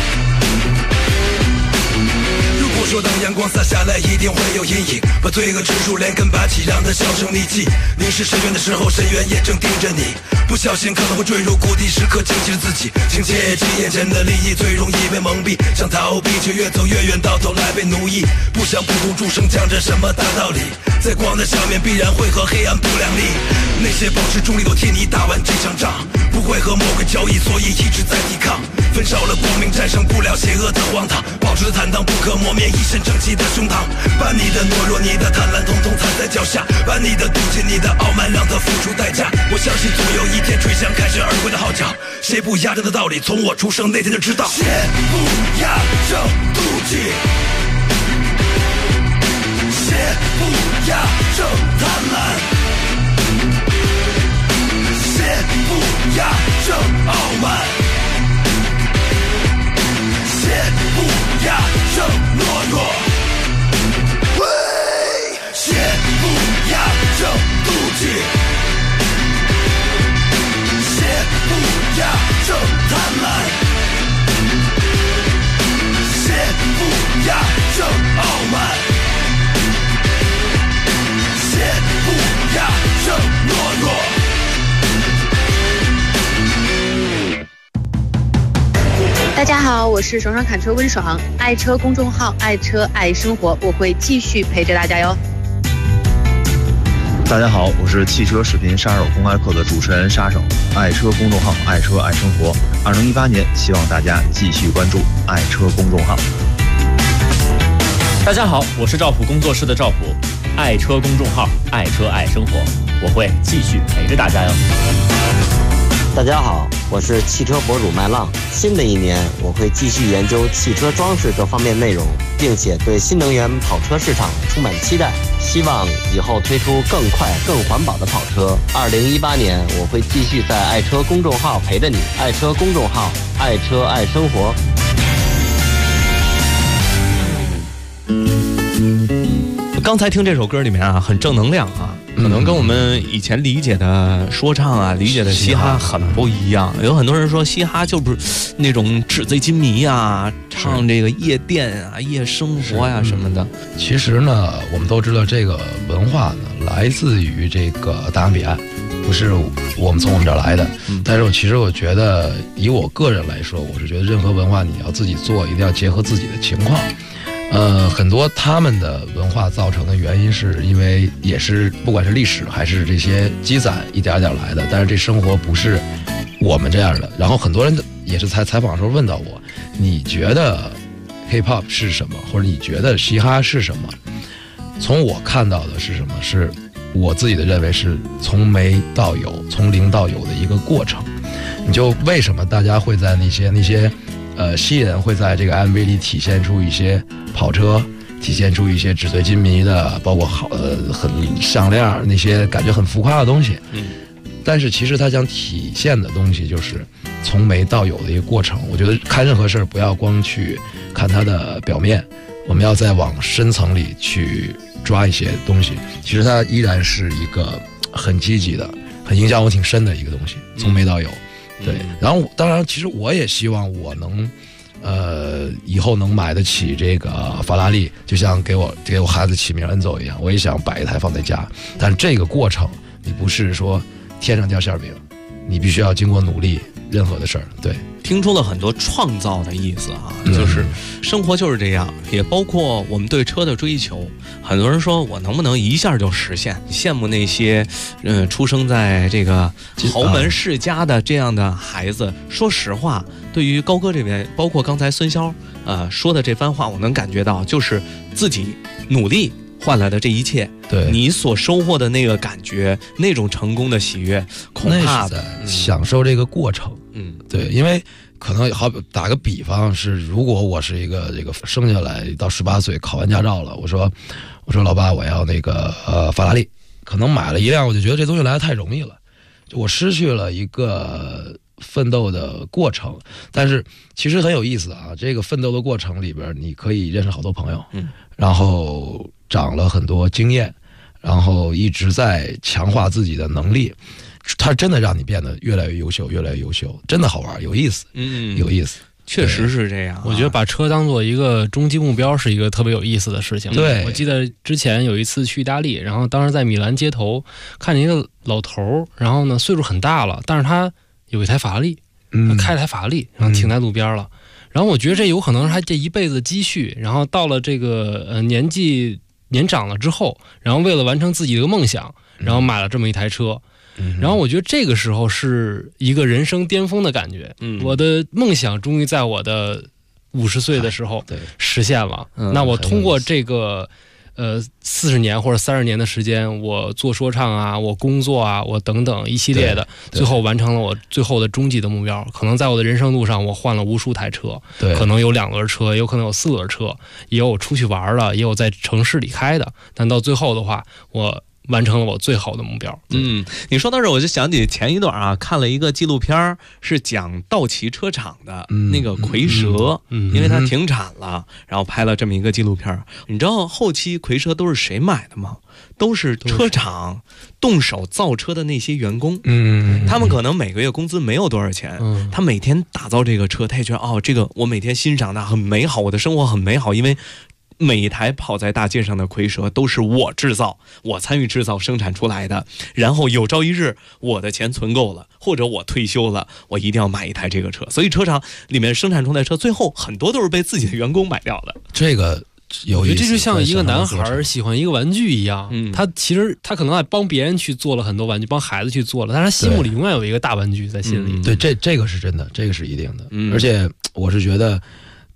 如果说当阳光洒下来一定会有阴影，把罪恶指数连根拔起，让它销声匿迹。凝视深渊的时候，深渊也正盯着你，不小心可能会坠入谷底，时刻警惕着自己。请切记眼前的利益最容易被蒙蔽，想逃避却越走越远，到头来被奴役。不想普度众生，讲着什么大道理，在光的下面必然会和黑暗不两立。那些保持中立都替你打完这场仗，不会和魔鬼交易，所以一直在抵抗。焚烧了光明，战胜不了邪恶的荒唐，保持坦荡不可磨灭，一身正气的胸膛。把你的懦弱、你的贪婪统统踩在脚下，把你的妒忌、你的傲慢让它付出代价。我相信总有一天吹响凯旋而归的号角，谁不压正的道理从我出生那天就知道。邪不压正妒忌，邪不压正贪婪，邪不压正傲慢，邪不压正懦弱。邪不压正妒忌，邪不压正贪婪，邪不压正傲慢，邪不压正懦弱。 大家好，我是爽爽侃车温爽，爱车公众号爱车爱生活，我会继续陪着大家哟。 大家好，我是汽车视频杀手公开课的主持人杀手，爱车公众号爱车爱生活。2018年，希望大家继续关注爱车公众号。 大家好，我是赵普工作室的赵普，爱车公众号，爱车爱生活，我会继续陪着大家哟。 大家好，我是汽车博主麦浪。新的一年，我会继续研究汽车装饰这方面内容，并且对新能源跑车市场充满期待。希望以后推出更快、更环保的跑车。2018年，我会继续在爱车公众号陪着你。爱车公众号，爱车爱生活。 刚才听这首歌里面啊，很正能量啊。可能跟我们以前理解的说唱啊、理解的嘻哈很不一样。有很多人说嘻哈就是那种纸醉金迷啊，唱这个夜店啊、夜生活呀什么的。 其实呢，我们都知道这个文化呢来自于这个大洋彼岸，不是我们从我们这儿来的。但是其实我觉得，以我个人来说，我是觉得任何文化你要自己做，一定要结合自己的情况。很多他们的文化造成的原因是因为也是不管是历史还是这些积攒一点点来的，但是这生活不是我们这样的。然后很多人也是在采访的时候问到我，你觉得 K-pop 是什么，或者你觉得嘻哈是什么？从我看到的是什么？是我自己的认为是从没到有，从零到有的一个过程。你就为什么大家会在那些西人会在这个 MV 里体现出一些跑车，体现出一些纸醉金迷的，包括很项链那些感觉很浮夸的东西。但是其实他想体现的东西就是从没到有的一个过程。我觉得看任何事儿不要光去看它的表面，我们要再往深层里去抓一些东西。其实它依然是一个很积极的、很影响我挺深的一个东西，从没到有。对，然后当然，其实我也希望我能，以后能买得起这个法拉利，就像给我孩子起名恩佐一样，我也想摆一台放在家。但这个过程，你不是说天上掉馅饼，你必须要经过努力，任何的事儿。对， 听出了很多创造的意思啊，就是生活就是这样，也包括我们对车的追求。很多人说我能不能一下就实现？羡慕那些出生在这个豪门世家的这样的孩子。说实话，对于高哥这边，包括刚才孙潇说的这番话，我能感觉到，就是自己努力换来的这一切， 对你所收获的那个感觉，那种成功的喜悦，恐怕的享受这个过程。对，因为可能好打个比方是，如果我是一个这个生下来到18岁考完驾照了，我说老爸，我要那个法拉利，可能买了一辆，我就觉得这东西来得太容易了，就我失去了一个奋斗的过程。但是其实很有意思啊，这个奋斗的过程里边，你可以认识好多朋友，然后长了很多经验，然后一直在强化自己的能力。它真的让你变得越来越优秀，越来越优秀，真的好玩，有意思，有意思， 确实是这样。 我觉得把车当做一个终极目标是一个特别有意思的事情。 对， 我记得之前有一次去意大利，然后当时在米兰街头看见一个老头，然后呢岁数很大了，但是他有一台法拉利，开了台法拉利，然后停在路边了。然后我觉得这有可能是他这一辈子积蓄，然后到了这个年长了之后，然后为了完成自己的梦想，然后买了这么一台车。然后我觉得这个时候是一个人生巅峰的感觉。我的梦想终于在我的50岁的时候实现了。那我通过这个40年或者30年的时间，我做说唱啊，我工作啊，我等等一系列的，最后完成了我最后的终极的目标。可能在我的人生路上，我换了无数台车，可能有2轮车，有可能有4轮车，也有出去玩了，也有在城市里开的。但到最后的话，我完成了我最好的目标。 你说到这儿，我就想起前一段啊，看了一个纪录片，是讲道奇车厂的那个蝰蛇，因为它停产了，然后拍了这么一个纪录片。你知道后期蝰蛇都是谁买的吗？都是车厂动手造车的那些员工。他们可能每个月工资没有多少钱，他每天打造这个车，他也觉得这个我每天欣赏的很美好，我的生活很美好，因为每一台跑在大街上的蝰蛇都是我制造，我参与制造生产出来的。然后有朝一日我的钱存够了，或者我退休了，我一定要买一台这个车。所以车厂里面生产出来的车，最后很多都是被自己的员工买掉的。 这个有意思， 这就像一个男孩喜欢一个玩具一样，他其实他可能还帮别人去做了很多玩具，帮孩子去做了，但是他心目里永远有一个大玩具在心里。 对，这个是真的，这个是一定的。而且我是觉得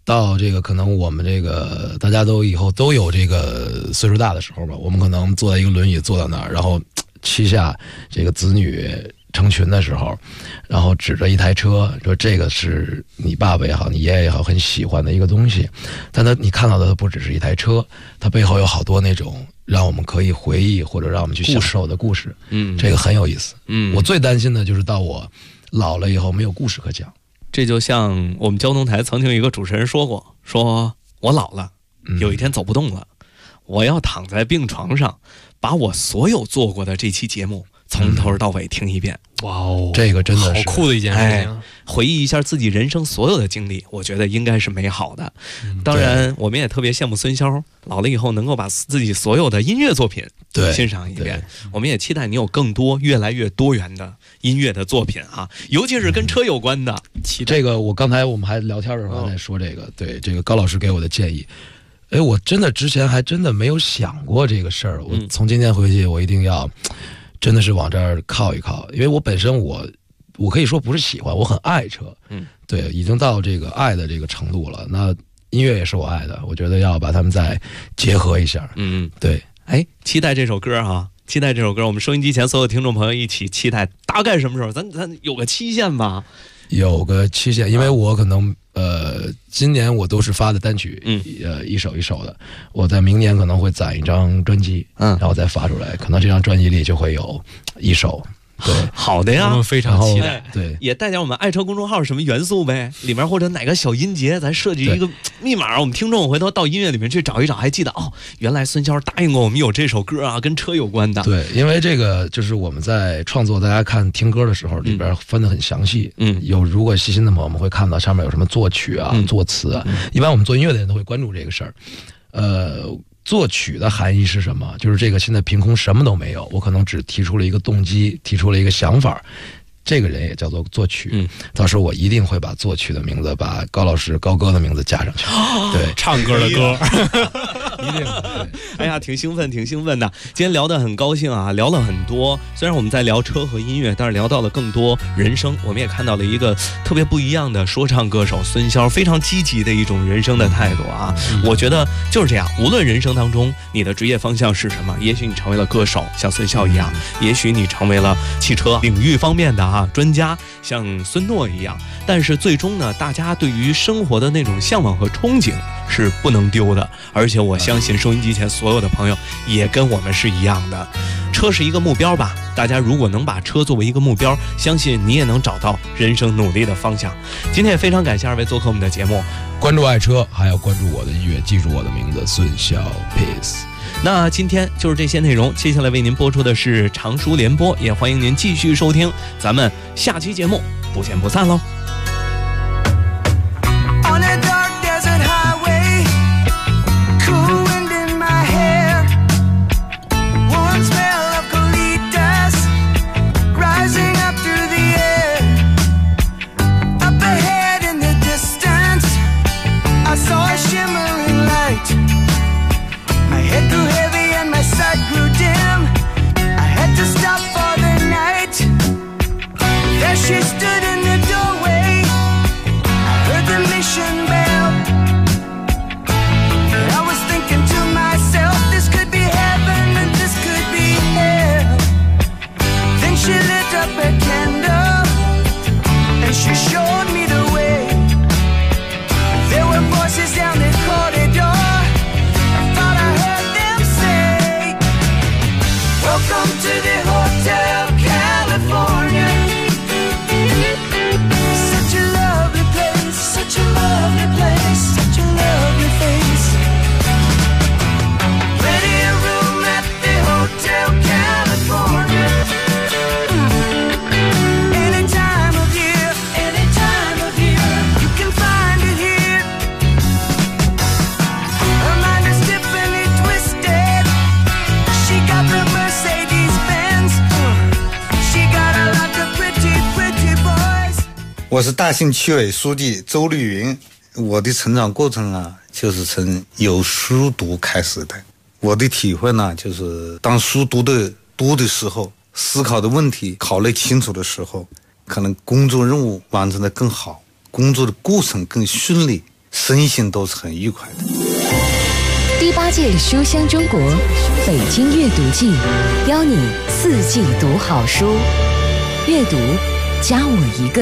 到这个可能我们这个大家都以后都有这个岁数大的时候吧，我们可能坐在一个轮椅坐到那儿，然后膝下这个子女成群的时候，然后指着一台车说这个是你爸爸也好，你爷爷也好很喜欢的一个东西，但你看到的不只是一台车，它背后有好多那种让我们可以回忆或者让我们去享受的故事。这个很有意思。我最担心的就是到我老了以后没有故事可讲。 这就像我们交通台曾经有一个主持人说过，说我老了，有一天走不动了，我要躺在病床上，把我所有做过的这期节目从头到尾听一遍。 哇哦， 这个真的是好酷的一件事情。 回忆一下自己人生所有的经历，我觉得应该是美好的。当然我们也特别羡慕孙骁老了以后能够把自己所有的音乐作品欣赏一遍。我们也期待你有更多越来越多元的音乐的作品啊，尤其是跟车有关的。 这个我刚才我们还聊天的时候在说这个，对，这个高老师给我的建议，我真的之前还真的没有想过这个事儿。我从今天回去我一定要真的是往这儿靠一靠，因为我本身我可以说不是喜欢，我很爱车，对，已经到这个爱的这个程度了。那音乐也是我爱的，我觉得要把它们再结合一下。对， 期待这首歌啊，期待这首歌。我们收音机前所有听众朋友一起期待，大概什么时候？咱有个期限吧？有个期限， 因为我可能今年我都是发的单曲，一首一首的。我在明年可能会攒一张专辑，然后再发出来，可能这张专辑里就会有一首。对， 好的呀， 我们非常期待。 对， 也带点我们爱车公众号什么元素呗，里面或者哪个小音节，咱设计一个密码，我们听众回头到音乐里面去找一找，还记得原来孙骁答应过我们有这首歌啊，跟车有关的。 对，因为这个就是我们在创作，大家看听歌的时候，里边分得很详细。如果细心的朋友们会看到上面有什么作曲啊、作词啊，一般我们做音乐的人都会关注这个事儿。作曲的含义是什么？就是这个现在凭空什么都没有，我可能只提出了一个动机，提出了一个想法，这个人也叫做作曲。到时候我一定会把作曲的名字，把高老师高歌的名字加上去。对， 唱歌的歌。 一定。 哎呀，挺兴奋，挺兴奋的。今天聊得很高兴啊，聊了很多。虽然我们在聊车和音乐，但是聊到了更多人生。我们也看到了一个特别不一样的说唱歌手孙骁，非常积极的一种人生的态度啊。我觉得就是这样，无论人生当中你的职业方向是什么，也许你成为了歌手，像孙骁一样；也许你成为了汽车领域方面的专家，像孙诺一样。但是最终呢，大家对于生活的那种向往和憧憬是不能丢的，而且我相信收音机前所有的朋友也跟我们是一样的。车是一个目标吧，大家如果能把车作为一个目标，相信你也能找到人生努力的方向。今天也非常感谢二位做客我们的节目， 关注爱车，还要关注我的音乐，记住我的名字孙骁 Peace。 那今天就是这些内容，接下来为您播出的是长书联播，也欢迎您继续收听，咱们下期节目不见不散喽。 She stood in the doorway. I heard the mission bell. And I was thinking to myself, this could be heaven and this could be hell. Then she lit up a candle and she showed me the way. There were voices down the corridor. I thought I heard them say, welcome to the Hotel California. Such a lovely place, such a lovely face. Ready a room at the Hotel California. Any time of year, you can find it here. Her mind is Tiffany twisted. She got the Mercedes-Benz. She got a lot of pretty, pretty boys. 我是大兴区委书记周绿云。我的成长过程啊，就是从有书读开始的。我的体会呢，就是当书读的多的时候，思考的问题考虑清楚的时候，可能工作任务完成的更好，工作的过程更顺利， 身心都是很愉快的。 第8届书香中国北京阅读季，邀你4季读好书，阅读加我一个。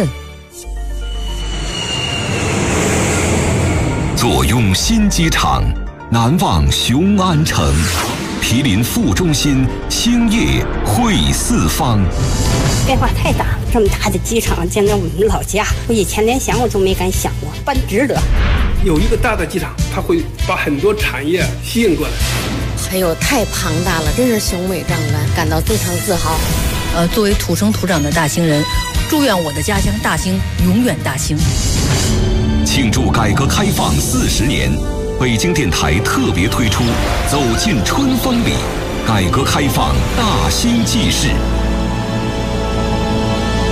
坐拥新机场，难忘雄安城，毗邻副中心，兴业汇四方。 变化太大了，这么大的机场建在我们老家，我以前连想我都没敢想过，办值得。 有一个大的机场，它会把很多产业吸引过来。 还有太庞大了，真是雄伟壮观，感到非常自豪。 作为土生土长的大兴人，祝愿我的家乡大兴永远大兴。 庆祝改革开放40年，北京电台特别推出《走进春风里》，改革开放大兴纪事。